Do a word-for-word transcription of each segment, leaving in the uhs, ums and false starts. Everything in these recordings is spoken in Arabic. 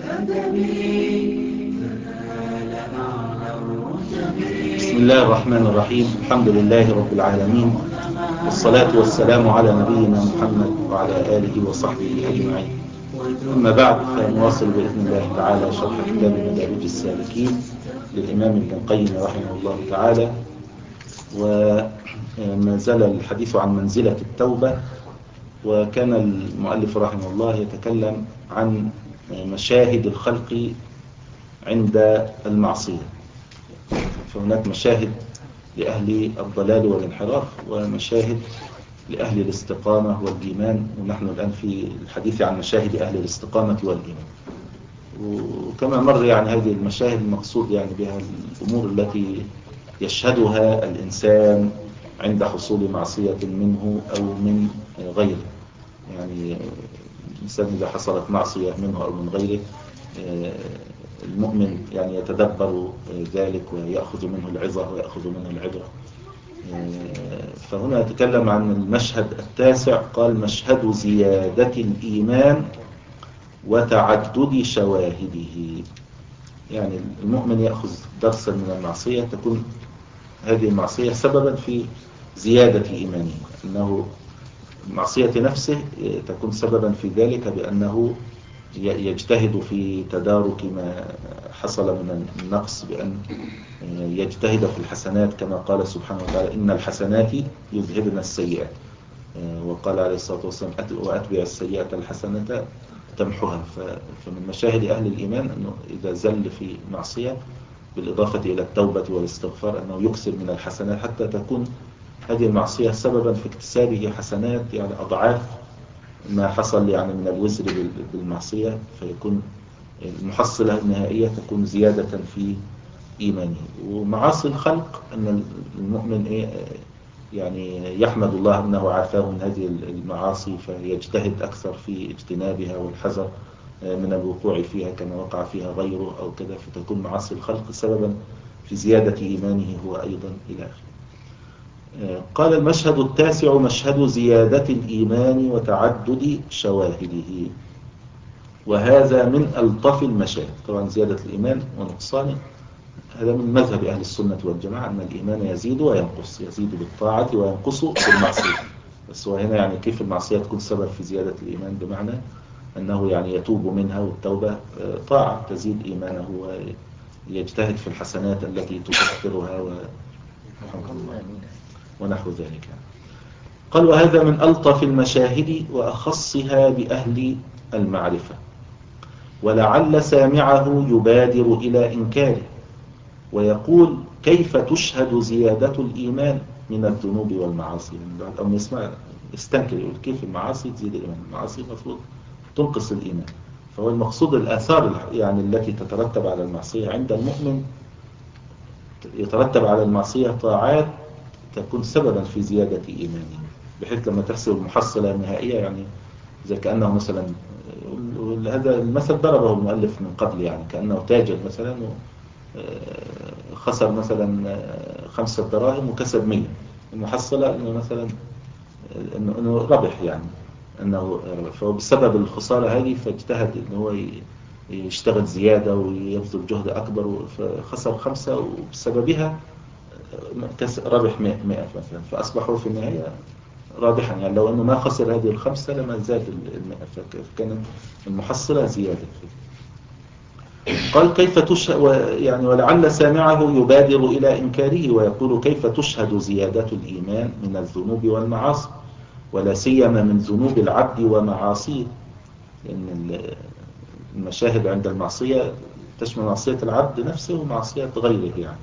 بسم الله الرحمن الرحيم. الحمد لله رب العالمين، والصلاة والسلام على نبينا محمد وعلى آله وصحبه أجمعين. أما بعد، فنواصل بإذن الله تعالى شرح كتاب مدارج السالكين للإمام ابن القيم رحمه الله تعالى. وما زال الحديث عن منزلة التوبة، وكان المؤلف رحمه الله يتكلم عن مشاهد الخلق عند المعصية. فهناك مشاهد لأهل الضلال والانحراف، ومشاهد لأهل الاستقامة والإيمان، ونحن الآن في الحديث عن مشاهد أهل الاستقامة والإيمان. وكما مر يعني هذه المشاهد المقصود يعني بها الأمور التي يشهدها الإنسان عند حصول معصية منه أو من غيره. يعني الإنسان إذا حصلت معصية منه أو من غيره، المؤمن يعني يتدبر ذلك ويأخذ منه العظة ويأخذ منه العبرة. فهنا يتكلم عن المشهد التاسع، قال: مشهد زيادة الإيمان وتعدد شواهده. يعني المؤمن يأخذ درسا من المعصية، تكون هذه المعصية سببا في زيادة إيمانه، أنه معصية نفسه تكون سببا في ذلك بأنه يجتهد في تدارك ما حصل من النقص، بأن يجتهد في الحسنات، كما قال سبحانه وتعالى: إن الحسنات يذهبن السيئات. وقال عليه الصلاة والسلام: وأتبع السيئة الحسنة تمحها. فمن مشاهد أهل الإيمان أنه إذا زل في معصية، بالإضافة إلى التوبة والاستغفار، أنه يكسر من الحسنات حتى تكون هذه المعصية سببا في اكتسابه حسنات، يعني أضعاف ما حصل يعني من الوزر بالمعصية، فيكون المحصلة النهائية تكون زيادة في إيمانه. ومعاصي الخلق أن المؤمن إيه يعني يحمد الله أنه عافاه من هذه المعاصي، فيجتهد أكثر في اجتنابها والحذر من الوقوع فيها كما وقع فيها غيره أو كذا، فتكون معاصي الخلق سببا في زيادة إيمانه هو أيضا إلى آخره. قال: المشهد التاسع مشهد زيادة الإيمان وتعدد شواهده، وهذا من ألطف المشاهد. طبعا زيادة الإيمان ونقصانه هذا من مذهب أهل السنة والجماعة، أن الإيمان يزيد وينقص، يزيد بالطاعة وينقص بالمعصية. بس هو هنا يعني كيف المعصية تكون سبب في زيادة الإيمان، بمعنى أنه يعني يتوب منها، والتوبة طاعة تزيد إيمانه ويجتهد في الحسنات التي تكفرها و... ونحو ذلك. قال: وهذا من ألطف المشاهد وأخصها بأهل المعرفة، ولعل سامعه يبادر إلى إنكاره ويقول: كيف تشهد زيادة الإيمان من الذنوب والمعاصي؟ أو نسمع استنكر، يقول: كيف المعاصي تزيد الإيمان؟ المعاصي المفروض تنقص الإيمان. فهو المقصود الآثار يعني التي تترتب على المعصية عند المؤمن، يترتب على المعصية طاعات تكون سببا في زيادة إيمانه، بحيث لما تحصل المحصلة النهائية، يعني زي كأنه مثلا، هذا المثل ضربه المؤلف من قبل، يعني كأنه تاجر مثلا خسر مثلا خمسة دراهم وكسب مية، المحصلة انه مثلا انه, إنه ربح، يعني انه ربح. فهو بسبب الخسارة هذه فاجتهد انه هو يشتغل زيادة ويبذل جهد اكبر، فخسر خمسة وبسببها ربح مئة مثلا، فاصبحوا في النهاية رابحا. يعني لو انه ما خسر هذه الخمسة لما زاد المئة، فكانت المحصلة زيادة. قال: كيف تشهد، يعني ولعل سامعه يبادر إلى إنكاره ويقول: كيف تشهد زيادة الإيمان من الذنوب والمعاصي، ولا سيما من ذنوب العبد ومعاصيه؟ لأن المشاهد عند المعصية تشمل معصية العبد نفسه ومعصية غيره يعني.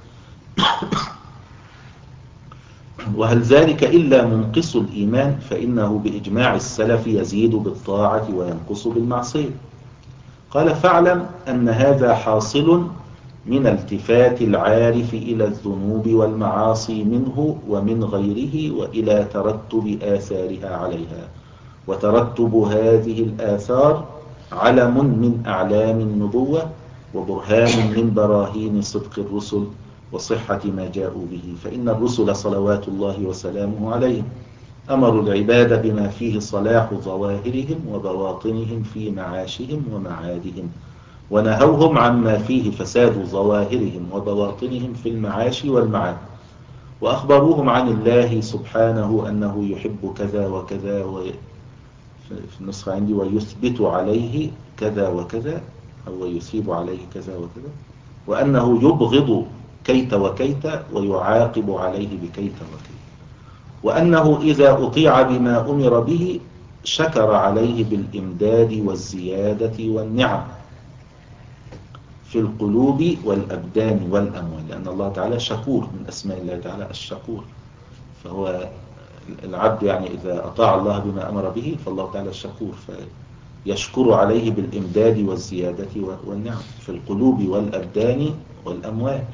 وهل ذلك إلا منقص الإيمان؟ فإنه بإجماع السلف يزيد بالطاعة وينقص بالمعصية. قال: فاعلم أن هذا حاصل من التفات العارف إلى الذنوب والمعاصي منه ومن غيره، وإلى ترتب آثارها عليها. وترتب هذه الآثار علم من أعلام النبوة، وبرهان من براهين صدق الرسل وصحة ما جاءوا به. فإن الرسل صلوات الله وسلامه عليهم أمروا العباد بما فيه صلاح ظواهرهم وبواطنهم في معاشهم ومعادهم، ونهوهم عما فيه فساد ظواهرهم وبواطنهم في المعاش والمعاد، وأخبروهم عن الله سبحانه أنه يحب كذا وكذا، في النسخة عندي ويثبت عليه كذا وكذا، أو يثيب عليه كذا وكذا، وأنه يبغض كيت وكيت ويعاقب عليه بكيت وكيت، وأنه إذا أطيع بما أمر به شكر عليه بالإمداد والزيادة والنعم في القلوب والأبدان والأموال، لأن الله تعالى شكور، من أسماء الله تعالى الشكور. فهو العبد يعني إذا أطاع الله بما أمر به فالله تعالى شكور، فيشكر عليه بالإمداد والزيادة والنعم في القلوب والأبدان والأموال.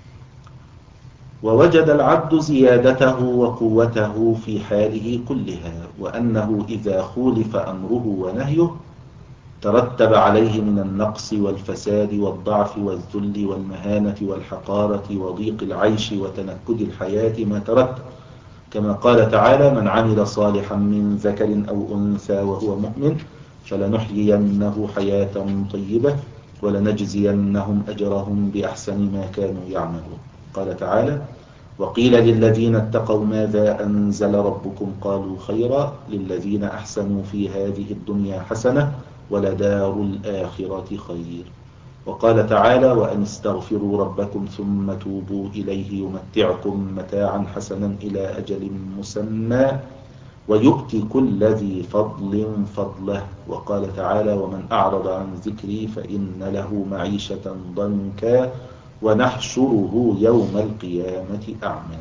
ووجد العبد زيادته وقوته في حاله كلها، وأنه إذا خولف أمره ونهيه ترتب عليه من النقص والفساد والضعف والذل والمهانة والحقارة وضيق العيش وتنكد الحياة ما ترتب، كما قال تعالى: من عمل صالحا من ذكر أو أنثى وهو مؤمن فلنحيينه حياة طيبة ولنجزينهم أجرهم بأحسن ما كانوا يعملون. قال تعالى: وقيل للذين اتقوا ماذا أنزل ربكم قالوا خيرا للذين أحسنوا في هذه الدنيا حسنة ولدار الآخرة خير. وقال تعالى: وأن استغفروا ربكم ثم توبوا إليه يمتعكم متاعا حسنا إلى أجل مسمى ويؤتي كل ذي فضل فضله. وقال تعالى: ومن أعرض عن ذكري فإن له معيشة ضنكا ونحشره يوم القيامة أعمى.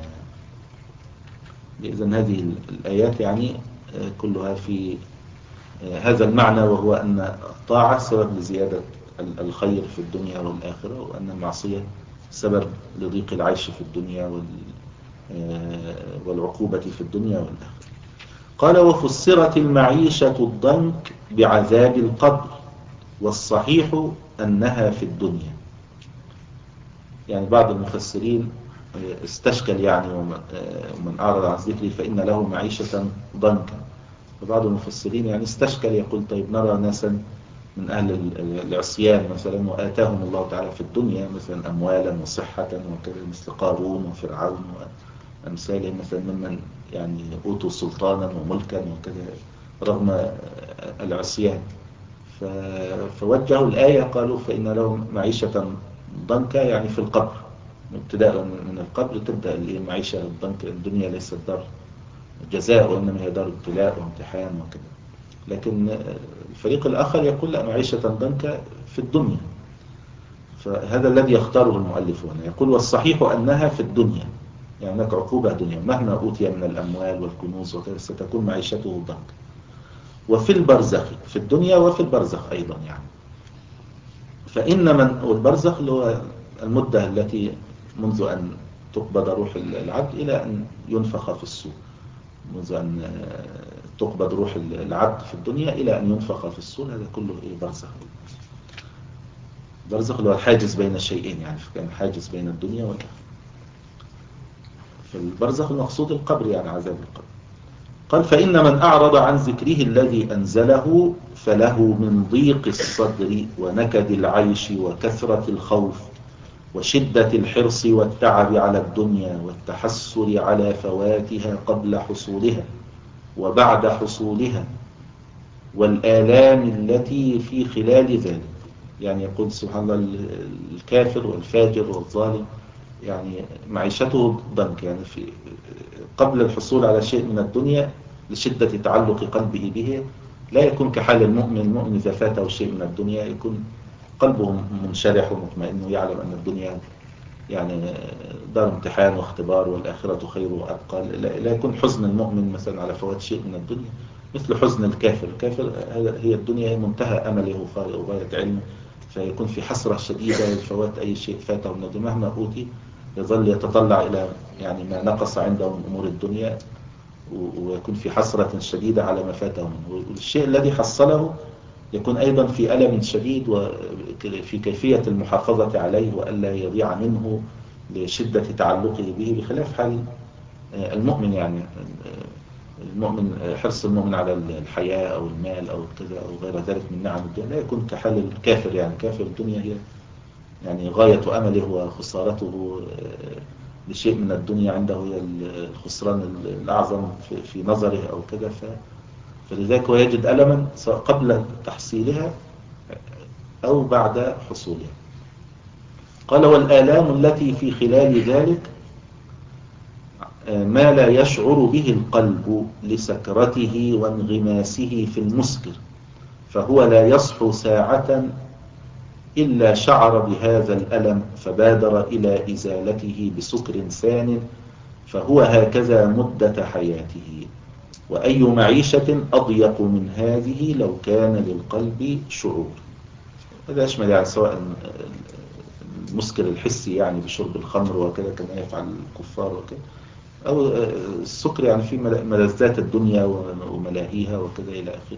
إذن هذه الآيات يعني كلها في هذا المعنى، وهو أن الطاعة سبب لزيادة الخير في الدنيا والآخرة، وأن المعصية سبب لضيق العيش في الدنيا والعقوبة في الدنيا والآخرة. قال: وفسرت المعيشة الضنك بعذاب القبر، والصحيح أنها في الدنيا. يعني بعض المفسرين استشكل يعني ومن أعرض عن ذكري فإن له معيشة ضنكا، فبعض المفسرين يعني استشكل يقول: طيب نرى ناسا من أهل العصيان مثلا وآتاهم الله تعالى في الدنيا مثلا أموالا وصحة وكذا، مثل قارون وفرعون وأمثالهم مثلا، ممن يعني أوتوا سلطانا وملكا وكذا رغم العصيان، فوجهوا الآية قالوا فإن لهم معيشة ضنكا يعني في القبر، ابتداء من القبر تبدأ المعيشة الضنكا. الدنيا ليست دار جزاء وإنما هي دار ابتلاء وامتحان وكذا. لكن الفريق الآخر يقول لا، معيشة ضنكا في الدنيا. فهذا الذي يختاره المؤلف هنا، يقول: والصحيح أنها في الدنيا، يعني هناك عقوبة دنيا، مهما أوتي من الأموال والكنوز وكذا ستكون معيشته ضنكا. وفي البرزخ، في الدنيا وفي البرزخ أيضا يعني. فإن من والبرزخ اللي هو المدة التي منذ أن تقبض روح العبد إلى أن ينفخ في الصور، منذ أن تقبض روح العبد في الدنيا إلى أن ينفخ في الصور، هذا كله إيه؟ برزخ. برزخ اللي هو الحاجز بين الشيئين، يعني كان حاجز بين الدنيا والآخرة. في البرزخ المقصود القبر، يعني عذاب القبر. قال: فإن من أعرض عن ذكره الذي أنزله فله من ضيق الصدر ونكد العيش وكثرة الخوف وشدة الحرص والتعب على الدنيا والتحسر على فواتها قبل حصولها وبعد حصولها والآلام التي في خلال ذلك. يعني يقول سبحان الله: الكافر والفاجر والظالم يعني معيشته ضنك، يعني في قبل الحصول على شيء من الدنيا لشدة تعلق قلبه به لا يكون كحال المؤمن. المؤمن إذا فاته شيء من الدنيا يكون قلبه منشرح ومطمئن، ويعلم أن الدنيا يعني دار امتحان واختبار والآخرة خير وأبقى. لا يكون حزن المؤمن مثلا على فوات شيء من الدنيا مثل حزن الكافر. الكافر هي الدنيا هي منتهى أمله وغاية علمه، فيكون في حسرة شديدة لفوات أي شيء فاته من الدنيا، مهما أوتي يظل يتطلع إلى يعني ما نقص عنده من أمور الدنيا، ويكون في حسرة شديدة على ما فاته منه. والشيء الذي حصله يكون أيضا في ألم شديد وفي كيفية المحافظة عليه وألا يضيع منه لشدة تعلقه به، بخلاف حال المؤمن. يعني المؤمن حرص المؤمن على الحياة أو المال أو كذا أو غير ذلك من نعم الدنيا لا يكون كحال الكافر. يعني كافر الدنيا هي يعني غاية أمله وخسارته لشيء من الدنيا عنده هي الخسران الأعظم في, في نظره أو كذا. فلذلك هو يجد ألما سواء قبل تحصيلها أو بعد حصولها. قال والآلام التي في خلال ذلك ما لا يشعر به القلب لسكرته وانغماسه في المسكر، فهو لا يصحو ساعة إلا شعر بهذا الألم فبادر إلى إزالته بسكر ثان، فهو هكذا مدة حياته. وأي معيشة أضيق من هذه لو كان للقلب شعور. هذا يشمل يعني سواء المسكر الحسي يعني بشرب الخمر وكذا كما يفعل الكفار وكذا، أو السكر يعني في ملذات الدنيا وملاهيها وكذا إلى آخره.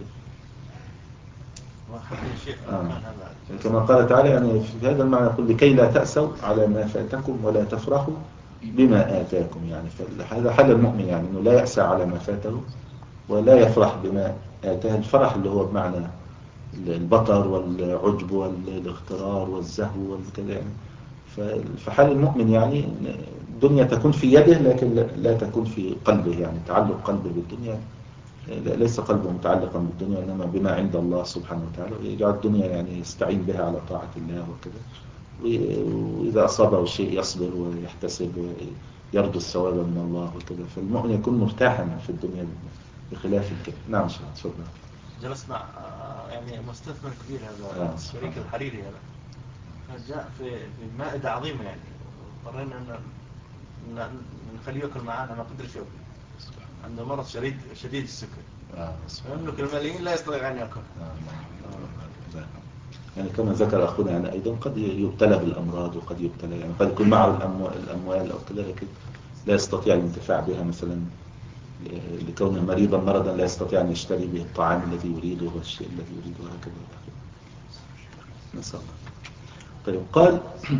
آه. كما قال تعالى يعني في هذا المعنى يقول لكي لا تأسوا على ما فاتكم ولا تفرحوا بما آتاكم. يعني هذا حال المؤمن، يعني أنه لا يأسى على ما فاته ولا يفرح بما آتاه. الفرح اللي هو بمعنى البطر والعجب والاغترار والزهو والكذا يعني. فحال المؤمن يعني الدنيا تكون في يده لكن لا تكون في قلبه، يعني تعلق قلبه بالدنيا ليس قلبه متعلقا بالدنيا إنما بما عند الله سبحانه وتعالى، ويجعل الدنيا يعني يستعين بها على طاعة الله وكذا. وإذا أصابه شيء يصبر ويحتسب ويرجو الثواب من الله وكذا. فالمؤمن يكون مرتاحا في الدنيا بخلاف الكافر. نعم شيخ تفضل. جلست مع يعني مستثمر كبير هذا آه شريك الحريري هذا، فجاء في في مائدة عظيمة يعني، اضطرينا ان نخليه ياكل معنا، ما قدرش ياكل، عنده مرض شديد شديد السكر. آه يملك الملايين لا يستطيع ان ياكل. آه. آه. يعني كما ذكر أخونا يعني أيضا قد يبتلى بالأمراض وقد يبتلى يعني قد يكون معه الأموال أو كذا لكن لا يستطيع الانتفاع بها، مثلا لكونه مريضا مرضا لا يستطيع أن يشتري به الطعام الذي يريده والشيء الذي يريده وهكذا. نسأل الله. طيب قال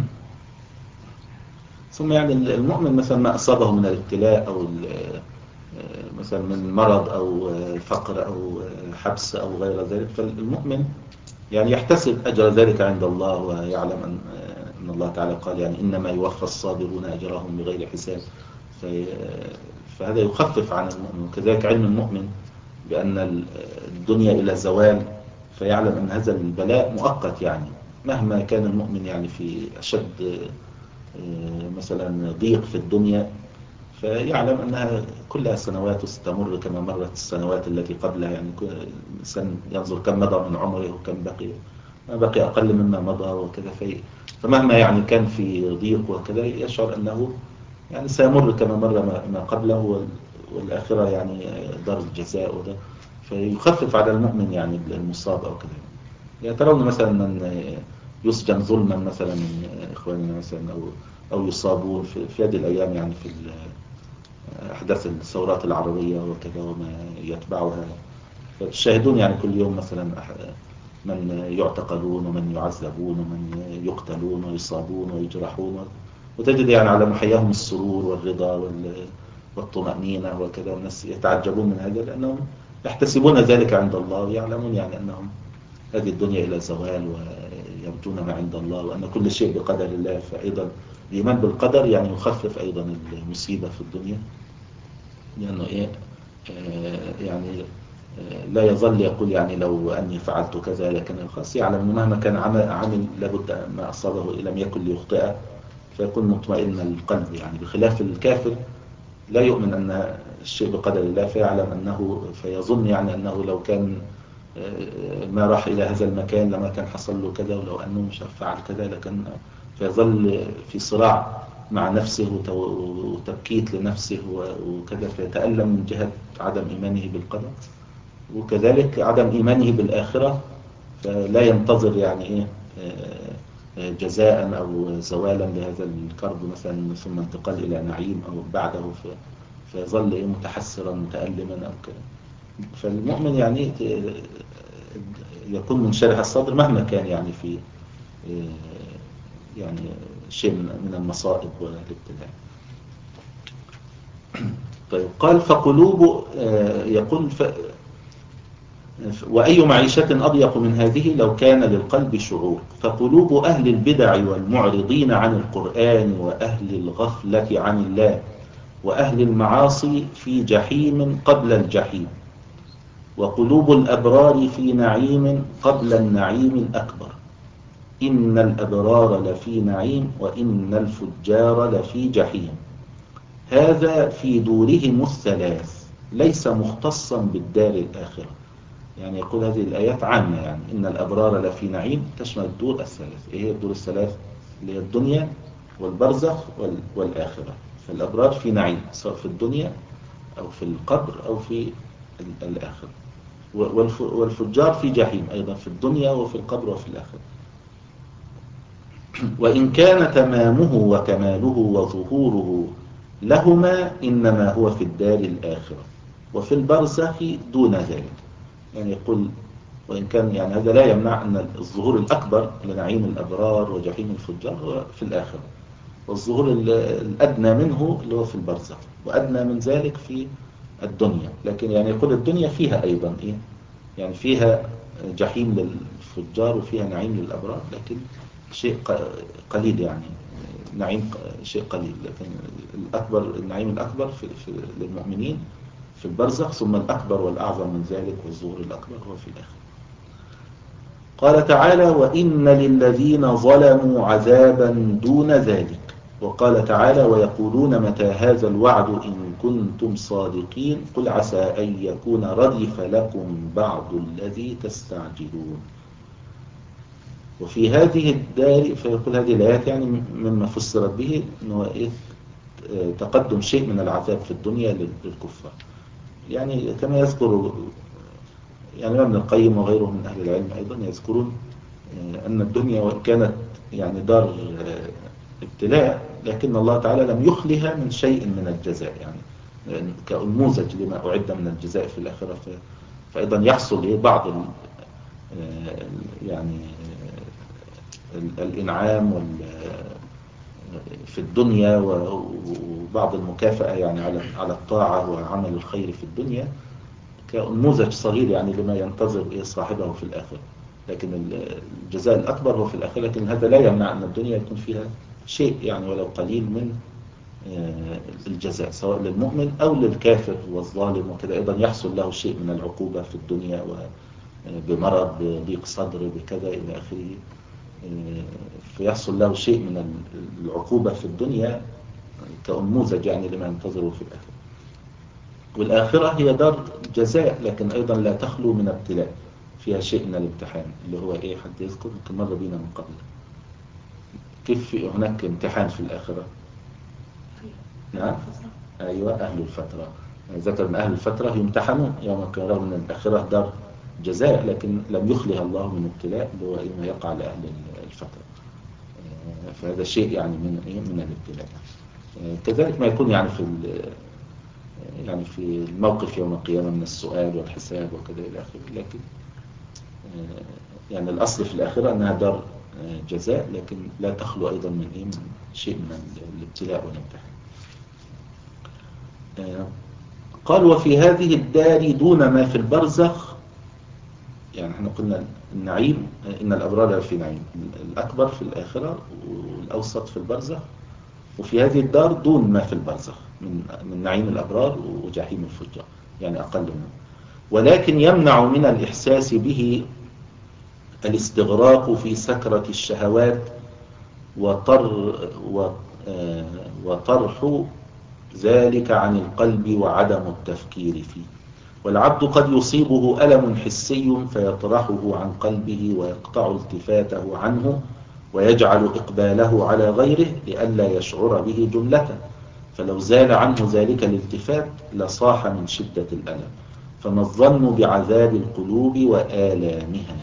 ثم يعني المؤمن مثلا ما أصابه من الابتلاء أو مثلا من مرض أو فقر أو حبس أو غير ذلك، فالمؤمن يعني يحتسب أجر ذلك عند الله ويعلم أن أن الله تعالى قال يعني إنما يوفى الصابرون أجرهم بغير حساب. فهذا يخفف عن المؤمن. وكذلك علم المؤمن بأن الدنيا إلى زوال، فيعلم أن هذا البلاء مؤقت، يعني مهما كان المؤمن يعني في أشد مثلا ضيق في الدنيا فيعلم أنها كلها سنوات وستمر كما مرت السنوات التي قبلها. يعني الإنسان ينظر كم مضى من عمره وكم بقي، ما بقي أقل مما مضى وكذا. في فمهما يعني كان في ضيق وكذا يشعر أنه يعني سيمر كما مر ما قبله، والآخرة يعني دار الجزاء وده، فيخفف على المؤمن يعني المصاب أو كذا. يعني ترون مثلا من يسجن ظلما مثلا من إخواننا مثلا أو أو يصابون في هذه الأيام يعني في أحداث الثورات العربية وكذا وما يتبعها. فالشاهدون يعني كل يوم مثلا من يعتقلون ومن يعذبون ومن يقتلون ويصابون ويجرحون، وتجد يعني على محياهم السرور والرضا والطمأنينة وكذا. والناس يتعجبون من هذا لأنهم يحتسبون ذلك عند الله ويعلمون يعني أنهم هذه الدنيا إلى زوال ويرجون ما عند الله وأن كل شيء بقدر الله. فأيضا الإيمان بالقدر يعني يخفف أيضا المصيبة في الدنيا، لأنه إيه آه يعني آه لا يظل يقول يعني لو أني فعلت كذا لكن الخاص يعلم أنه مهما كان عمل, عمل لابد ما أصابه لم يكن ليخطئه، فيكون مطمئن القلب. يعني بخلاف الكافر لا يؤمن أن الشيء بقدر الله، فيعلم أنه فيظن يعني أنه لو كان ما راح إلى هذا المكان لما كان حصل له كذا، ولو أنه مش فعل كذا لكن، فيظل في صراع مع نفسه وتبكيت لنفسه وكذا، فيتألم من جهة عدم إيمانه بالقدر، وكذلك عدم إيمانه بالآخرة، فلا ينتظر يعني إيه جزاء أو زوالا لهذا الكرب مثلا ثم انتقال إلى نعيم أو بعده، فيظل إيه متحسرا متألما أو كذا. فالمؤمن يعني يكون منشرح الصدر مهما كان يعني في يعني شيء من المصائب والابتلاء. طيب قال فقلوب يقول ف وأي معيشة أضيق من هذه لو كان للقلب شعور. فقلوب أهل البدع والمعرضين عن القرآن وأهل الغفلة عن الله وأهل المعاصي في جحيم قبل الجحيم، وقلوب الأبرار في نعيم قبل النعيم الأكبر. إن الأبرار لفي نعيم وإن الفجار لفي جحيم. هذا في دورهم الثلاث ليس مختصا بالدار الآخرة. يعني يقول هذه الآيات عامة، يعني إن الأبرار لفي نعيم تشمل الدور الثلاث. إيه هي الدور الثلاث؟ اللي هي الدنيا والبرزخ والآخرة. فالأبرار في نعيم سواء في الدنيا أو في القبر أو في الآخرة، والفجار في جحيم أيضا في الدنيا وفي القبر وفي الآخرة. وإن كان تمامه وكماله وظهوره لهما إنما هو في الدار الآخرة وفي البرزخ دون ذلك. يعني يقول وإن كان يعني هذا لا يمنع أن الظهور الأكبر لنعيم الأبرار وجحيم الفجار هو في الآخرة، والظهور الأدنى منه اللي هو في البرزخ، وأدنى من ذلك في الدنيا. لكن يعني يقول الدنيا فيها أيضا إيه، يعني فيها جحيم للفجار وفيها نعيم للأبرار، لكن شيء قليل، يعني نعيم شيء قليل. لكن الأكبر النعيم الأكبر في, في للمؤمنين في البرزخ، ثم الأكبر والأعظم من ذلك والظهور الأكبر هو في الآخر. قال تعالى وإن للذين ظلموا عذابا دون ذلك. وقال تعالى ويقولون متى هذا الوعد إن كنتم صادقين قل عسى أن يكون ردف لكم بعض الذي تستعجلون. وفي هذه الدار فيقول هذه الآيات يعني مما فسرت به أنه إيه تقدم شيء من العذاب في الدنيا للكفار. يعني كما يذكر يعني ابن القيم وغيره من أهل العلم أيضا يذكرون أن الدنيا وإن كانت يعني دار ابتلاء، لكن الله تعالى لم يخلها من شيء من الجزاء، يعني كأنموذج لما أعد من الجزاء في الآخرة. فأيضا يحصل بعض يعني الإنعام في الدنيا وبعض المكافأة يعني على على الطاعة وعمل الخير في الدنيا كنموذج صغير يعني لما ينتظر صاحبه في الآخرة. لكن الجزاء الأكبر هو في الآخرة. لكن هذا لا يمنع أن الدنيا يكون فيها شيء يعني ولو قليل من الجزاء سواء للمؤمن أو للكافر والظالم، وكذا أيضا يحصل له شيء من العقوبة في الدنيا بمرض بضيق صدر بكذا إلى آخره، فيحصل له شيء من العقوبة في الدنيا كأنموذج يعني لما ينتظره في الآخرة. والآخرة هي دار جزاء لكن أيضا لا تخلو من ابتلاء، فيها شيء من الامتحان اللي هو إيه حد يذكر كم مر بينا من قبل. كيف هناك امتحان في الآخرة؟ نعم أيوة أهل الفترة. ذكر أن أهل الفترة يمتحنون يوم كان، رغم من الآخرة دار جزاء لكن لم يخلها الله من ابتلاء اللي هو إما يقع لأهل الفترة. فهذا شيء يعني من إيه من الابتلاء. كذلك ما يكون يعني في يعني في الموقف يوم القيامة من السؤال والحساب وكذا إلى آخره. لكن يعني الأصل في الآخرة أنها دار جزاء لكن لا تخلو أيضا من إيه من شيء من الابتلاء والامتحان. قال وفي هذه الدار دون ما في البرزخ. يعني احنا قلنا النعيم إن الأبرار في نعيم، الأكبر في الآخرة والأوسط في البرزخ، وفي هذه الدار دون ما في البرزخ من من نعيم الأبرار وجحيم الفجار يعني أقل منه. ولكن يمنع من الإحساس به الاستغراق في سكرة الشهوات وطر وطرح ذلك عن القلب وعدم التفكير فيه. والعبد قد يصيبه ألم حسي فيطرحه عن قلبه ويقطع التفاته عنه ويجعل إقباله على غيره لئلا يشعر به جملة، فلو زال عنه ذلك الالتفات لصاح من شدة الألم. فما الظن بعذاب القلوب وآلامها.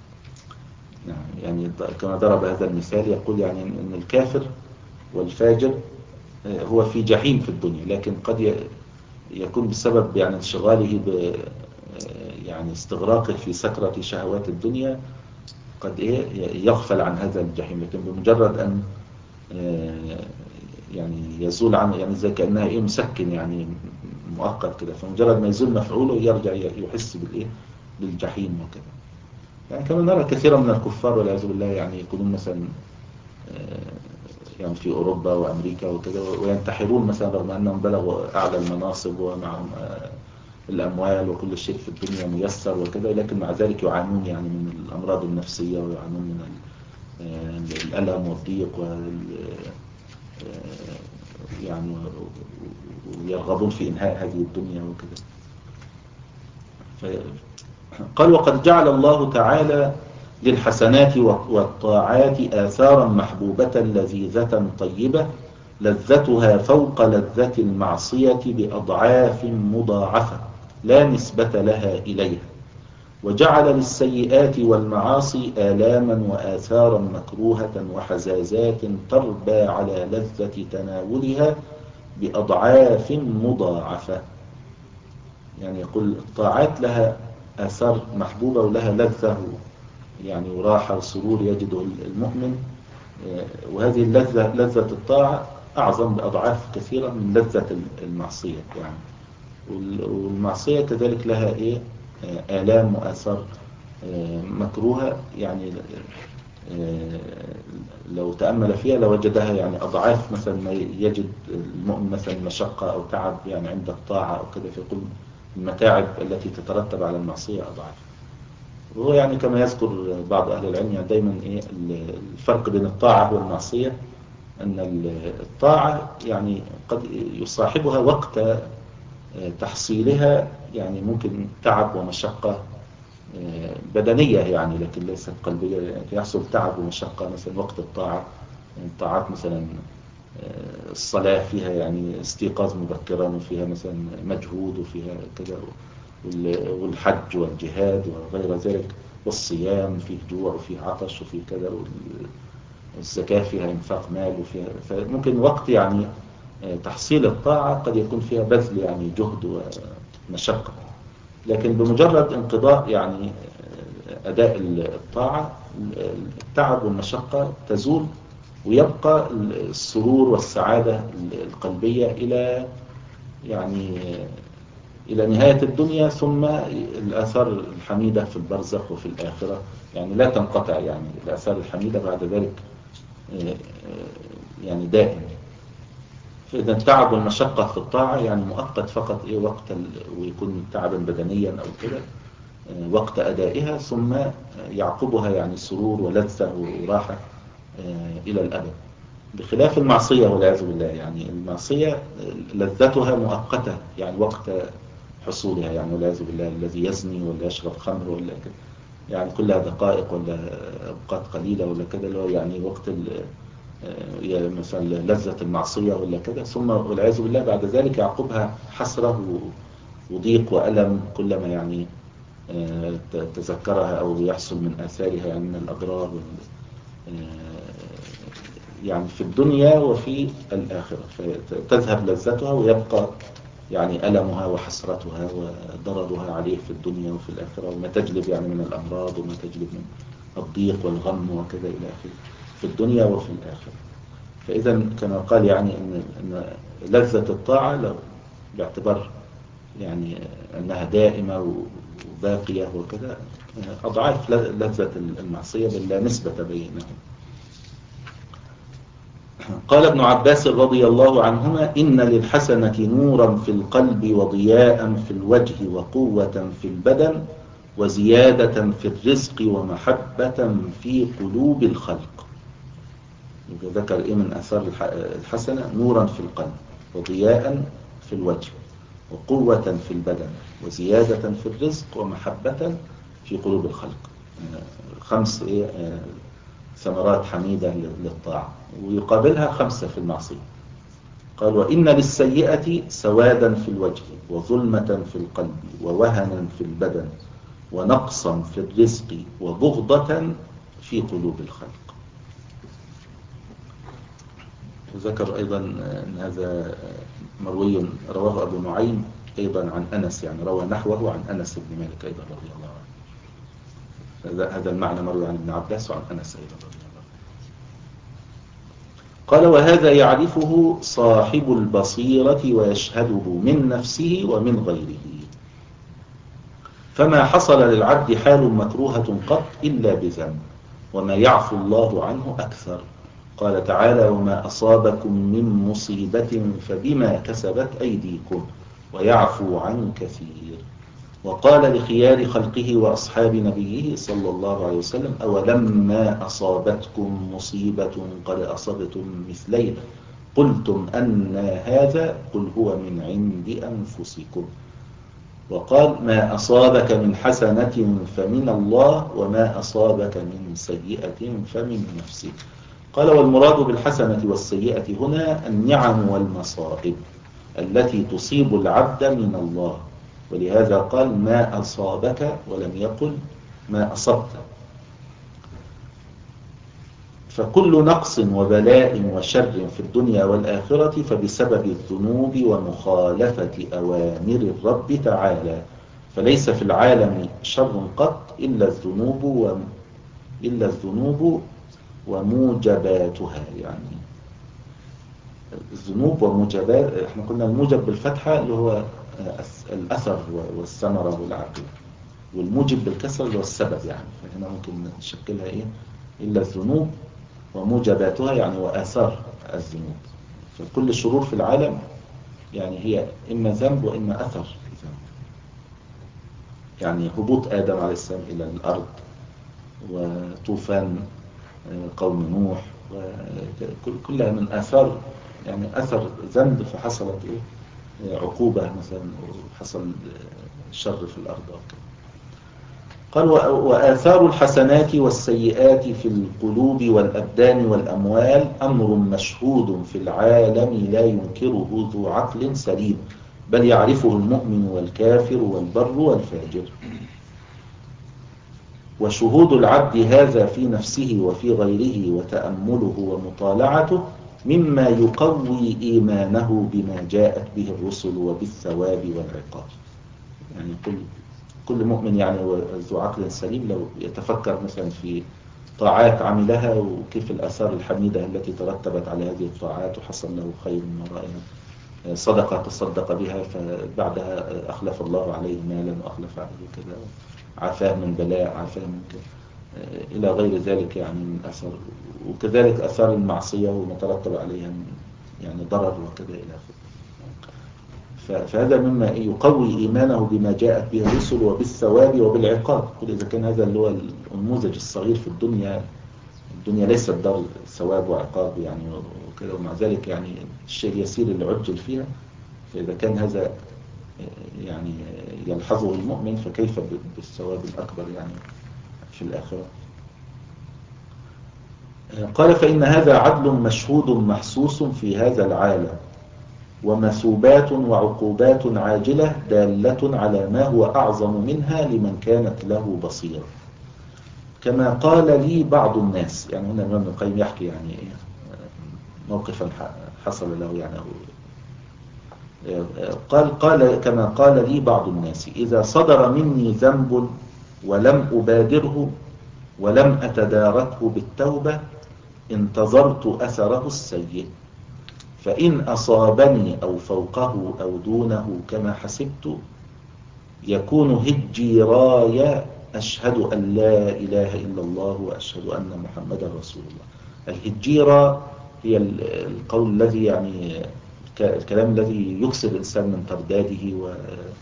يعني كما ضرب هذا المثال يقول يعني أن الكافر والفاجر هو في جحيم في الدنيا، لكن قد يكون بسبب يعني انشغاله ب يعني استغراقه في سكرة شهوات الدنيا قد إيه يغفل عن هذا الجحيم، لكن بمجرد أن يعني يزول عنه يعني زي كأنها إيه مسكن يعني مؤقت كده، فمجرد ما يزول مفعوله يرجع يحس بالإيه بالجحيم وكده. يعني كما نرى كثيرا من الكفار والعياذ بالله يعني يكونون مثلا يعني في أوروبا وأمريكا وكده وينتحرون مثلا رغم أنهم بلغوا أعلى المناصب ومعهم الأموال وكل شيء في الدنيا ميسر وكده، لكن مع ذلك يعانون يعني من الأمراض النفسية ويعانون من الألم والضيق وال يعني ويرغبون في إنهاء هذه الدنيا وكده. قال وقد جعل الله تعالى للحسنات والطاعات آثارا محبوبة لذيذة طيبة لذتها فوق لذة المعصية بأضعاف مضاعفة لا نسبة لها إليها، وجعل للسيئات والمعاصي آلاما وآثارا مكروهة وحزازات تربى على لذة تناولها بأضعاف مضاعفة. يعني يقول الطاعات لها آثار محبوبة ولها لذة يعني وراحة وسرور يجده المؤمن، وهذه اللذة لذة الطاعة أعظم بأضعاف كثيرة من لذة المعصية يعني. والمعصية كذلك لها إيه آلام وآثار مكروهة يعني لو تأمل فيها لوجدها يعني أضعاف مثلا ما يجد المؤمن مثلا مشقة أو تعب يعني عند الطاعة أو كده، فيقول المتاعب التي تترتب على المعصية أضعاف. وهو يعني كما يذكر بعض أهل العلم يعني دايما إيه الفرق بين الطاعة والمعصية، أن الطاعة يعني قد يصاحبها وقت تحصيلها يعني ممكن تعب ومشقة بدنية يعني لكن ليست قلبية، يعني يحصل تعب ومشقة مثلا وقت الطاعة. يعني الطاعات مثلا الصلاة فيها يعني استيقاظ مبكرا وفيها مثلا مجهود وفيها كذا، والحج والجهاد وغير ذلك، والصيام فيه جوع وفيه عطش وفيه كذا، والزكاة فيها انفاق مال وفيها، فممكن وقت يعني تحصيل الطاعة قد يكون فيها بذل يعني جهد ومشقة، لكن بمجرد انقضاء يعني أداء الطاعة التعب والمشقة تزول، ويبقى السرور والسعادة القلبية إلى يعني إلى نهاية الدنيا، ثم الآثار الحميدة في البرزخ وفي الآخرة يعني لا تنقطع، يعني الآثار الحميدة بعد ذلك يعني دائم. فإذا التعب والمشقة في الطاعة يعني مؤقت فقط إيه وقت ويكون تعبا بدنيا أو كده وقت أدائها، ثم يعقبها يعني سرور ولذة وراحة إلى الأبد، بخلاف المعصية والعياذ بالله. يعني المعصية لذتها مؤقتة يعني وقت حصولها يعني والعياذ بالله، الذي يزني ولا يشرب خمر ولا كده يعني كلها دقائق ولا أوقات قليلة ولا كده، اللي هو يعني وقت يعني مثلا لذة المعصية ولا كده، ثم والعياذ بالله بعد ذلك يعقبها حسرة وضيق وألم كلما يعني تذكرها أو يحصل من آثارها يعني من الأضرار يعني في الدنيا وفي الآخرة، فتذهب لذتها ويبقى يعني ألمها وحسرتها وضررها عليه في الدنيا وفي الآخرة، وما تجلب يعني من الأمراض وما تجلب من الضيق والغم وكذا إلى آخره في الدنيا وفي الآخرة. فإذا كما قال يعني إن, إن لذة الطاعة لو باعتبار يعني أنها دائمة وباقية وكذا أضعاف لذة المعصية بل لا نسبة بينهم. قال ابن عباس رضي الله عنهما إن للحسنة نورا في القلب وضياء في الوجه وقوة في البدن وزيادة في الرزق ومحبة في قلوب الخلق. ذكر إيه من أثار الحسنة؟ نورا في القلب وضياء في الوجه وقوة في البدن وزيادة في الرزق ومحبة في قلوب الخلق. خمس إيه ثمرات حميدة للطاعة، ويقابلها خمسة في المعصية. قال وإن للسيئة سوادا في الوجه وظلمة في القلب ووهنا في البدن ونقصا في الرزق وبغضة في قلوب الخلق. ذكر أيضا أن هذا مروي رواه أبو نعيم أيضا عن أنس، يعني روى نحوه عن أنس بن مالك أيضا رضي الله عنه. هذا المعنى مروي عن ابن عباس وعن أنس أيضا رضي الله عنه. قال وهذا يعرفه صاحب البصيرة ويشهده من نفسه ومن غيره. فما حصل للعبد حال مكروهة قط إلا بذنب، وما يعفو الله عنه أكثر. قال تعالى وما أصابكم من مصيبة فبما كسبت أيديكم ويعفو عن كثير. وقال لخيار خلقه وأصحاب نبيه صلى الله عليه وسلم أولما أصابتكم مصيبة قد أصبتم مثليها قلتم أن هذا قل هو من عند أنفسكم. وقال ما أصابك من حسنة فمن الله وما أصابك من سيئة فمن نفسك. قال والمراد بالحسنة والسيئة هنا النعم والمصائب التي تصيب العبد من الله، ولهذا قال ما أصابك ولم يقل ما أصبت. فكل نقص وبلاء وشر في الدنيا والآخرة فبسبب الذنوب ومخالفة أوامر الرب تعالى، فليس في العالم شر قط إلا الذنوب و... إلا الذنوب وموجباتها. يعني الذنوب وموجبات، احنا قلنا الموجب بالفتحة اللي هو الأثر والثمرة والعقل، والموجب بالكسر اللي هو السبب. يعني فهنا ممكن نشكلها ايه إلا الذنوب وموجباتها يعني وآثار الذنوب. فكل الشرور في العالم يعني هي إما ذنب وإما أثر ذنب. يعني هبوط آدم عليه السلام إلى الأرض، وطوفان قوم نوح، وكلها من آثار يعني أثر ذنب فحصلت إيه عقوبة مثلا وحصل شر في الأرض. قال وآثار الحسنات والسيئات في القلوب والأبدان والأموال أمر مشهود في العالم لا ينكره ذو عقل سليم، بل يعرفه المؤمن والكافر والبر والفاجر. وشهود العبد هذا في نفسه وفي غيره وتأمله ومطالعته مما يقوي إيمانه بما جاءت به الرسل وبالثواب والعقاب. يعني كل كل مؤمن يعني ذو عقل سليم لو يتفكر مثلا في طاعات عملها وكيف الآثار الحميدة التي ترتبت على هذه الطاعات وحصل له خير من ورائها، صدقة تصدق بها فبعدها أخلف الله عليه مالا وأخلف عليه كذا، عافاه من بلاء، عافاه من كذا إلى غير ذلك يعني من أثر. وكذلك أثار المعصية ومترتب عليها يعني ضرر وكذا إلى آخره. فهذا مما يقوي إيمانه بما جاءت به الرسل وبالثواب وبالعقاب. قل إذا كان هذا اللي هو النموذج الصغير في الدنيا، الدنيا ليست دار ثواب وعقاب يعني وكذا، ومع ذلك يعني الشيء اليسير اللي عجل فيها، فإذا كان هذا يعني يلحظه المؤمن فكيف بالثواب الأكبر يعني في الآخرة. قال فإن هذا عدل مشهود محسوس في هذا العالم، ومثوبات وعقوبات عاجلة دالة على ما هو أعظم منها لمن كانت له بصيرة. كما قال لي بعض الناس، يعني هنا الإمام ابن القيم يحكي يعني موقفا حصل له يعني قال قال كما قال لي بعض الناس إذا صدر مني ذنب ولم أبادره ولم أتداركه بالتوبة انتظرت أثره السيء، فإن أصابني أو فوقه أو دونه كما حسبت يكون هجيراي أشهد أن لا إله إلا الله وأشهد أن محمدا رسول الله. الهجيرة هي القول الذي يعني الكلام الذي يكسر الإنسان من ترداده و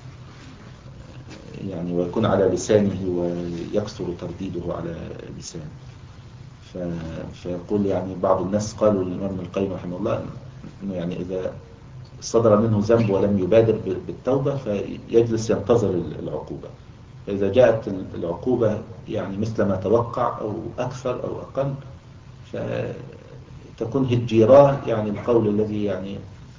يعني ويكون على لسانه ويكثر ترديده على لسانه. فيقول يعني بعض الناس قالوا للإمام ابن القيم رحمه الله إنه يعني إذا صدر منه ذنب ولم يبادر بالتوبة فيجلس ينتظر العقوبة، فإذا جاءت العقوبة يعني مثل ما توقع أو أكثر أو أقل فتكون هجيراه يعني القول الذي يعني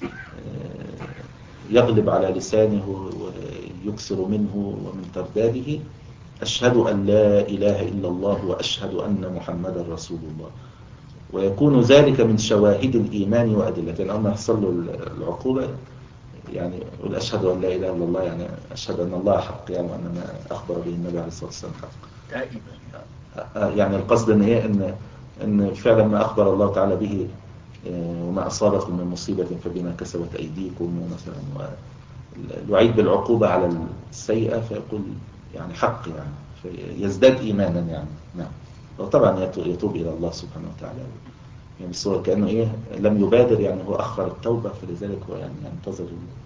يغلب على لسانه ويكثر منه ومن ترداده أشهد أن لا إله إلا الله وأشهد أن محمدا رسول الله. ويكون ذلك من شواهد الإيمان وأدلته، لأنه يحصل له العقوبة يعني يقول أشهد أن لا إله إلا الله، يعني أشهد أن الله حق يعني وأن ما أخبر به النبي عليه الصلاة والسلام حق. يعني القصد أن إيه إن إن فعلا ما أخبر الله تعالى به وما أصابكم من مصيبة فبما كسبت أيديكم ومثلا الوعيد بالعقوبة على السيئة، فيقول يعني حق يعني فيزداد إيمانا يعني. نعم. وطبعا يتوب إلى الله سبحانه وتعالى يعني، بس هو كأنه إيه لم يبادر يعني، هو أخر التوبة، فلذلك هو يعني ينتظر.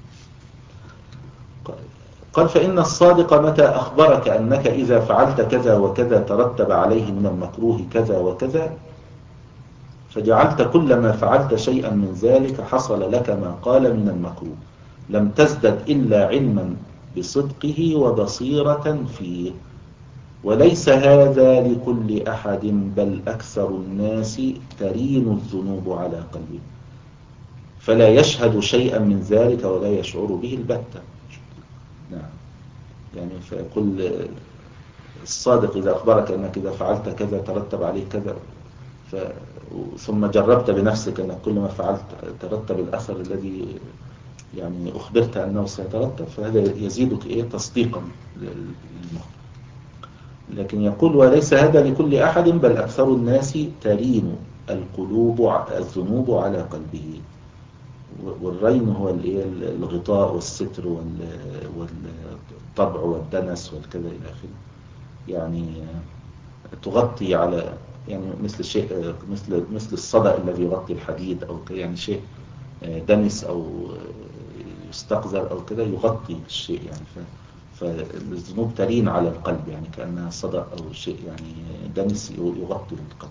قال فإن الصادق متى أخبرك أنك إذا فعلت كذا وكذا ترتب عليه من المكروه كذا وكذا، فجعلت كلما فعلت شيئا من ذلك حصل لك ما قال من المكروه، لم تزدد إلا علما بصدقه وبصيرة فيه، وليس هذا لكل أحد بل أكثر الناس ترين الذنوب على قلبه، فلا يشهد شيئا من ذلك ولا يشعر به البتة. نعم. يعني فيقول الصادق إذا أخبرك أنك إذا فعلت كذا ترتب عليه كذا، ف... ثم جربت بنفسك أنك كل ما فعلت ترتب الأثر الذي يعني أخبرت أنه سيترتب، فهذا يزيدك إيه تصديقا للمخبر. لكن يقول وليس هذا لكل أحد بل أكثر الناس ترين القلوب الذنوب على قلبه، والرين هو الغطاء والستر والطبع والدنس والكذا إلى آخره، يعني تغطي على يعني مثل شيء مثل مثل الصدأ الذي يغطي الحديد أو يعني شيء دنس أو يستقذر أو كذا يغطي الشيء يعني. فالذنوب ترين على القلب يعني كأنها صدأ أو شيء يعني دنس يغطي القلب.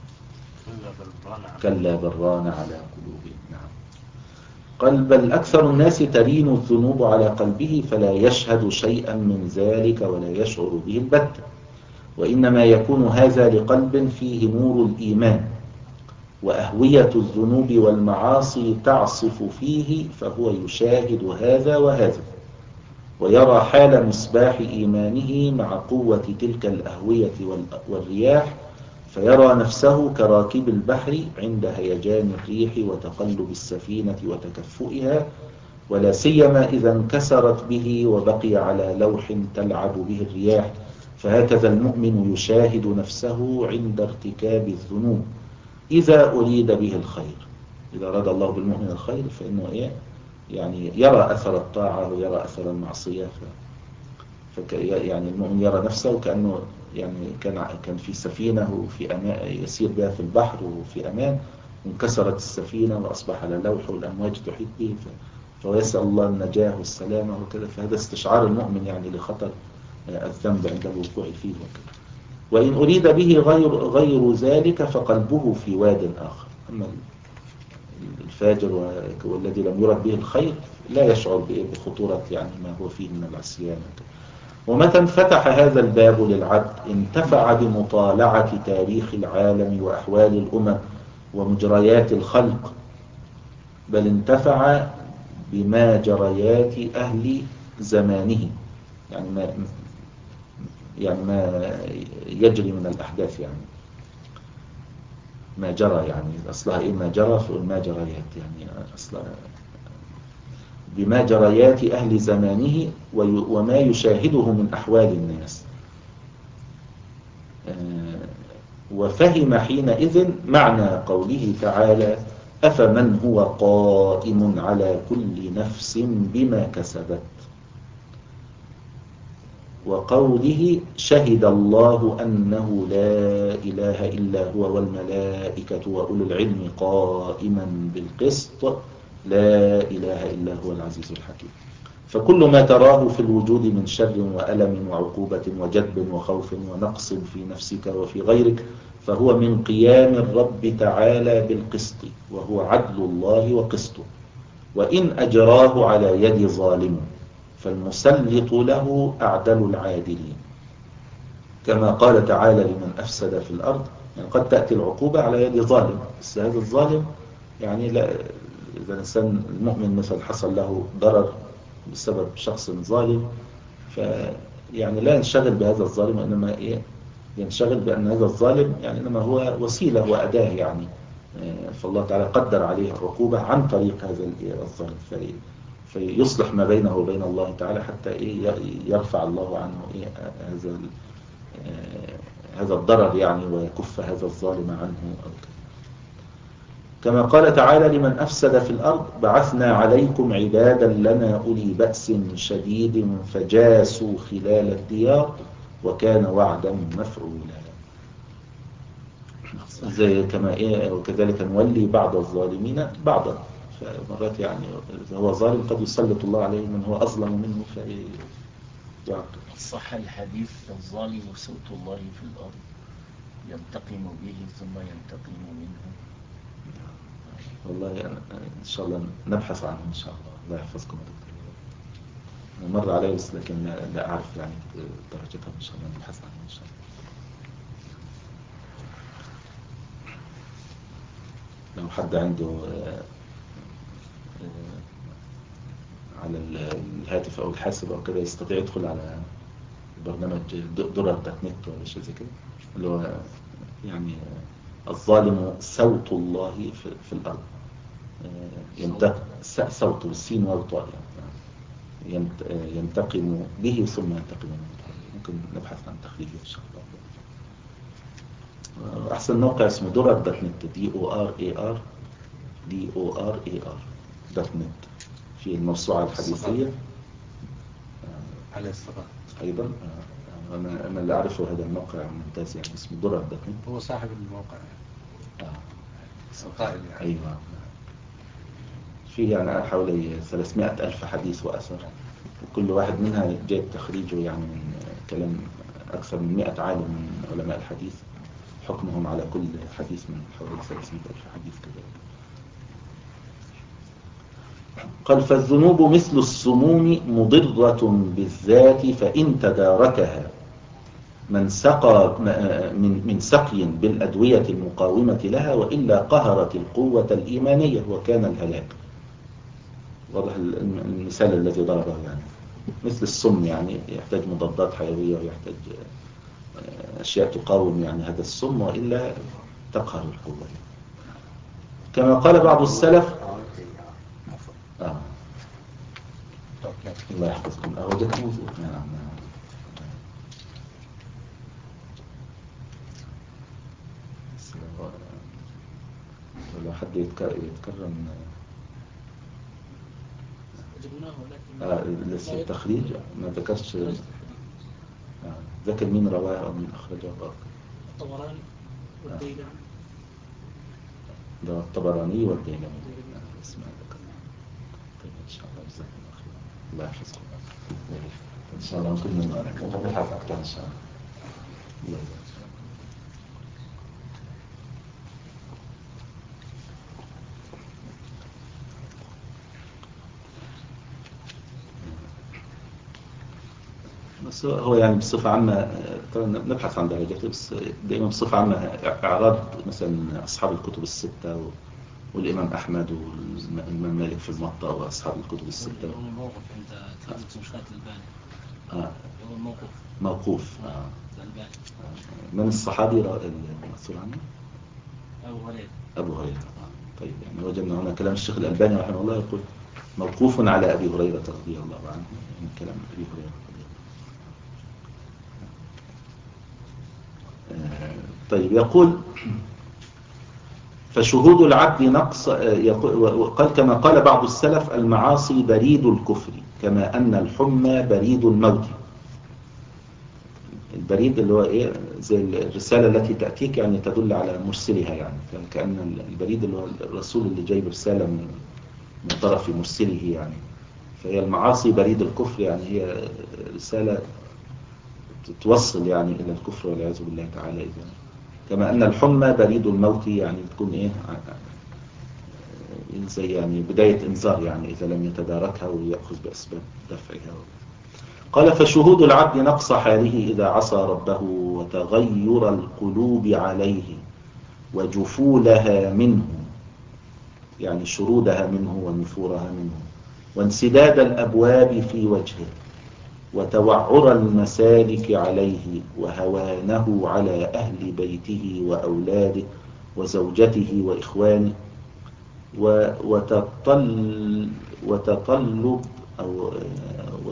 كلا بران على قلوبهم. نعم. قال بل أكثر الناس ترين الذنوب على قلبه فلا يشهد شيئا من ذلك ولا يشعر به البتة، وإنما يكون هذا لقلب فيه نور الإيمان وأهوية الذنوب والمعاصي تعصف فيه، فهو يشاهد هذا وهذا ويرى حال مصباح إيمانه مع قوة تلك الأهوية والرياح، فيرى نفسه كراكب البحر عند هيجان الريح وتقلب السفينة وتكفؤها، ولا سيما إذا انكسرت به وبقي على لوح تلعب به الرياح. فهكذا المؤمن يشاهد نفسه عند ارتكاب الذنوب إذا أريد به الخير. إذا أراد الله بالمؤمن الخير فإنه إيه يعني يرى أثر الطاعة ويرى أثر المعصية، فك يعني المؤمن يرى نفسه كأنه يعني كان كان في سفينة وفي أمان يسير بها في البحر وفي أمان، وانكسرت السفينة وأصبح على لوح والأمواج تحيط به، فهو يسأل الله النجاة والسلامة وكذا. فهذا استشعار المؤمن يعني لخطر الذنب عند الوقوع فيه وكذا. وإن أريد به غير غير ذلك فقلبه في واد آخر. أما الفاجر والذي لم يرد به الخير لا يشعر بخطورة يعني ما هو فيه من العصيان. ومتى انفتح هذا الباب للعبد انتفع بمطالعة تاريخ العالم وأحوال الأمم ومجريات الخلق، بل انتفع بما جريات أهل زمانه، يعني ما يعني ما يجري من الأحداث، يعني ما جرى، يعني أصلها إيه ما جرى فقل ما جريات، يعني أصلها بما جريات أهل زمانه وما يشاهده من أحوال الناس، وفهم حينئذ معنى قوله تعالى أفمن هو قائم على كل نفس بما كسبت، وقوله شهد الله أنه لا إله إلا هو والملائكة وأولو العلم قائما بالقسط لا إله إلا هو العزيز الحكيم. فكل ما تراه في الوجود من شر وألم وعقوبة وجدب وخوف ونقص في نفسك وفي غيرك فهو من قيام الرب تعالى بالقسط، وهو عدل الله وقسطه، وإن أجراه على يد ظالم فالمسلط له أعدل العادلين، كما قال تعالى لمن أفسد في الأرض، يعني قد تأتي العقوبة على يد ظالم، بس هذا الظالم يعني لا، إذا الإنسان المؤمن مثل حصل له ضرر بسبب شخص ظالم فيعني لا ينشغل بهذا الظالم، وإنما إيه ينشغل بأن هذا الظالم يعني إنما هو وسيلة وأداة، يعني فالله تعالى قدر عليه العقوبة عن طريق هذا الظالم في فيصلح ما بينه وبين الله تعالى حتى إيه يرفع الله عنه إيه هذا هذا الضرر يعني ويكف هذا الظالم عنه أو كما قال تعالى لمن أفسد في الأرض بعثنا عليكم عبادا لنا أولي بأس شديد فجاسوا خلال الديار وكان وعدا مفعولا. زي كما إيه وكذلك نولي بعض الظالمين بعضا. فمرات يعني هو ظالم قد يسلط الله عليه من هو أظلم منه فيعاقب. صح الحديث الظالم صوت الله في الأرض ينتقم به ثم ينتقم منه. والله يعني إن شاء الله نبحث عنه إن شاء الله. الله يحفظكم دكتور. مر علي بس لكن لا أعرف يعني درجتها. إن شاء الله نبحث عنه إن شاء الله. لو حد عنده على الهاتف أو الحاسب أو كده يستطيع يدخل على برنامج درر دوت نت ولا شيء زي كده، اللي هو يعني الظالم صوت الله في, في الأرض. ينتقم صوته بالسين والطاء يعني ينتقم به ثم ينتقم منه. ممكن نبحث عن تخريجه إن شاء الله. أحسن موقع اسمه درر دوت نت دي او ار اي ار دي او ار اي ار دوت نت في الموسوعة الحديثية على الصفحة أيضا. أنا أنا اللي أعرفه هذا الموقع ممتاز يعني اسمه درر دوت نت. هو صاحب الموقع آه. قائل يعني. أيوة. فيه يعني حوالي ثلاثمائة ألف حديث وأثر، وكل واحد منها جاء تخريجه يعني من كلام أكثر من مئة عالم من علماء الحديث، حكمهم على كل حديث من حوالي ثلاثمائة ألف حديث كذلك. قال فالذنوب مثل السموم مضرة بالذات فإن تداركها من سقى من من سقي بالأدوية المقاومة لها وإلا قهرت القوة الإيمانية وكان الهلاك. واضح المثال الذي ضربه يعني مثل السم يعني يحتاج مضادات حيوية ويحتاج أشياء تقاوم يعني هذا السم وإلا تقهر القوة. كما قال بعض السلف آه. الله يحفظكم. أوجدت موضوع. نعم نعم. لو حد يتكرم آه لسه التخريج ما ذكرش. آه. ذكر مين رواه أو مين أخرجه بقى؟ الطبراني والديلمي. ده الطبراني والديلمي. آه. اسمع ذكر. طيب إن شاء الله جزاكم الله خير. الله يحفظكم. إن شاء الله ممكن نبحث أكثر إن شاء الله. الله يبارك. بس هو يعني بصفة عامة نبحث عن درجاته، بس دائما بصفة عامة إعراض مثلا أصحاب الكتب الستة والإمام أحمد والإمام مالك في الموطأ وأصحاب الكتب الستة. هو الموقف عند تلميذ مشكاة الألباني. آه. هو الموقف موقوف. آه. الألباني. من الصحابي المسؤول عنه؟ أبو هريرة. أبو هريرة. آه. طيب يعني وجدنا هنا كلام الشيخ الألباني رحمه الله يقول موقوف على أبي هريرة رضي الله عنه من كلام أبي هريرة. طيب يقول فشهود العبد نقص قال كما قال بعض السلف المعاصي بريد الكفر كما أن الحمى بريد الموت. البريد اللي هو إيه زي الرسالة التي تأتيك يعني تدل على مرسلها يعني كأن البريد اللي هو الرسول اللي جايب رسالة من من طرف مرسله يعني. فهي المعاصي بريد الكفر يعني هي رسالة توصل يعني إلى الكفر والعياذ بالله تعالى. إذا كما أن الحمى بريد الموت يعني تكون إيه زي يعني بداية إنذار يعني إذا لم يتداركها ويأخذ بأسباب دفعها. قال فشهود العبد نقص حاله إذا عصى ربه وتغير القلوب عليه وجفولها منه يعني شرودها منه ونفورها منه وانسداد الأبواب في وجهه وتوعر المسالك عليه وهوانه على أهل بيته وأولاده وزوجته وإخوانه وتطل وتطلب أو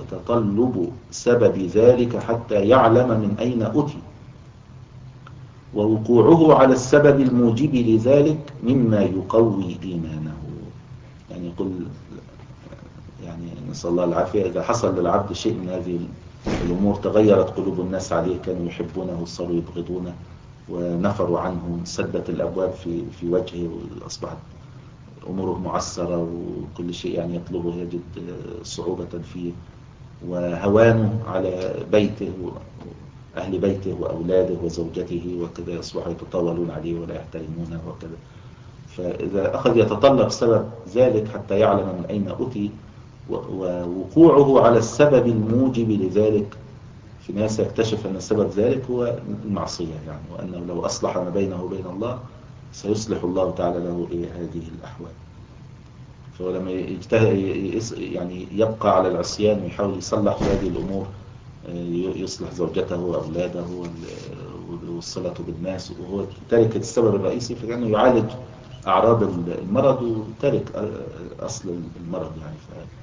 وتطلب سبب ذلك حتى يعلم من أين أتي ووقوعه على السبب الموجب لذلك مما يقوي إيمانه. يعني يقول يعني نسأل الله العافية، إذا حصل للعبد شيء من هذه الأمور تغيرت قلوب الناس عليه، كانوا يحبونه وصاروا يبغضونه ونفروا عنه، سدت الأبواب في في وجهه وأصبحت أموره معسرة وكل شيء يعني يطلبه يجد صعوبة فيه، وهوانه على بيته وأهل بيته وأولاده وزوجته وكذا يصبحوا يتطاولون عليه ولا يحترمونه وكذا. فإذا أخذ يتطلب سبب ذلك حتى يعلم من أين أتي، ووقوعه على السبب الموجب لذلك، في ناس يكتشف أن سبب ذلك هو المعصية يعني، وأنه لو أصلح ما بينه وبين الله سيصلح الله تعالى له إيه هذه الأحوال. فلما يجتهد يعني يبقى على العصيان ويحاول يصلح هذه الأمور، يصلح زوجته وأولاده والصلة بالناس، وهو تارك السبب الرئيسي، فكأنه يعالج أعراض المرض وتارك أصل المرض يعني.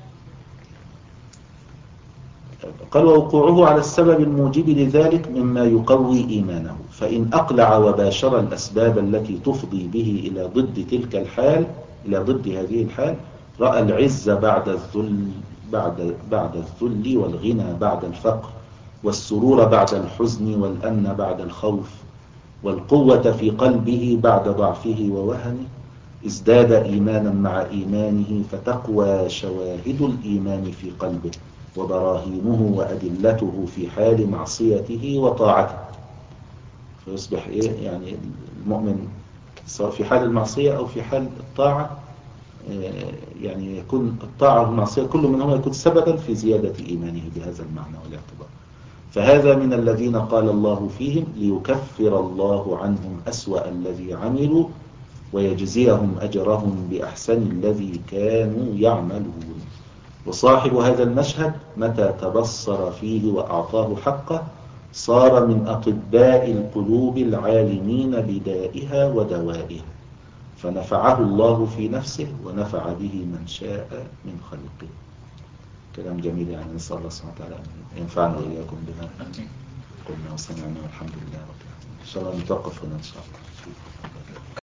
قال ووقوعه على السبب الموجب لذلك مما يقوي إيمانه، فإن أقلع وباشر الأسباب التي تفضي به إلى ضد تلك الحال، إلى ضد هذه الحال، رأى العز بعد الذل بعد بعد الذل، والغنى بعد الفقر، والسرور بعد الحزن، والأمن بعد الخوف، والقوة في قلبه بعد ضعفه ووهنه، ازداد إيمانا مع إيمانه، فتقوى شواهد الإيمان في قلبه وبراهينه وأدلته في حال معصيته وطاعته. فيصبح إيه يعني المؤمن سواء في حال المعصية أو في حال الطاعة، يعني يكون الطاعة والمعصية كل منهما يكون سببا في زيادة إيمانه بهذا المعنى والاعتبار. فهذا من الذين قال الله فيهم ليكفر الله عنهم أسوأ الذي عملوا ويجزيهم أجرهم بأحسن الذي كانوا يعملون. وصاحب هذا المشهد متى تبصر فيه وأعطاه حقه صار من أطباء القلوب العالمين بدائها ودوائها، فنفعه الله في نفسه ونفع به من شاء من خلقه. كلام جميل يعني، نسأل الله سبحانه وتعالى أن ينفعنا وإياكم بما قلنا وسمعنا، والحمد لله رب العالمين. إن شاء الله نتوقف هنا إن شاء الله.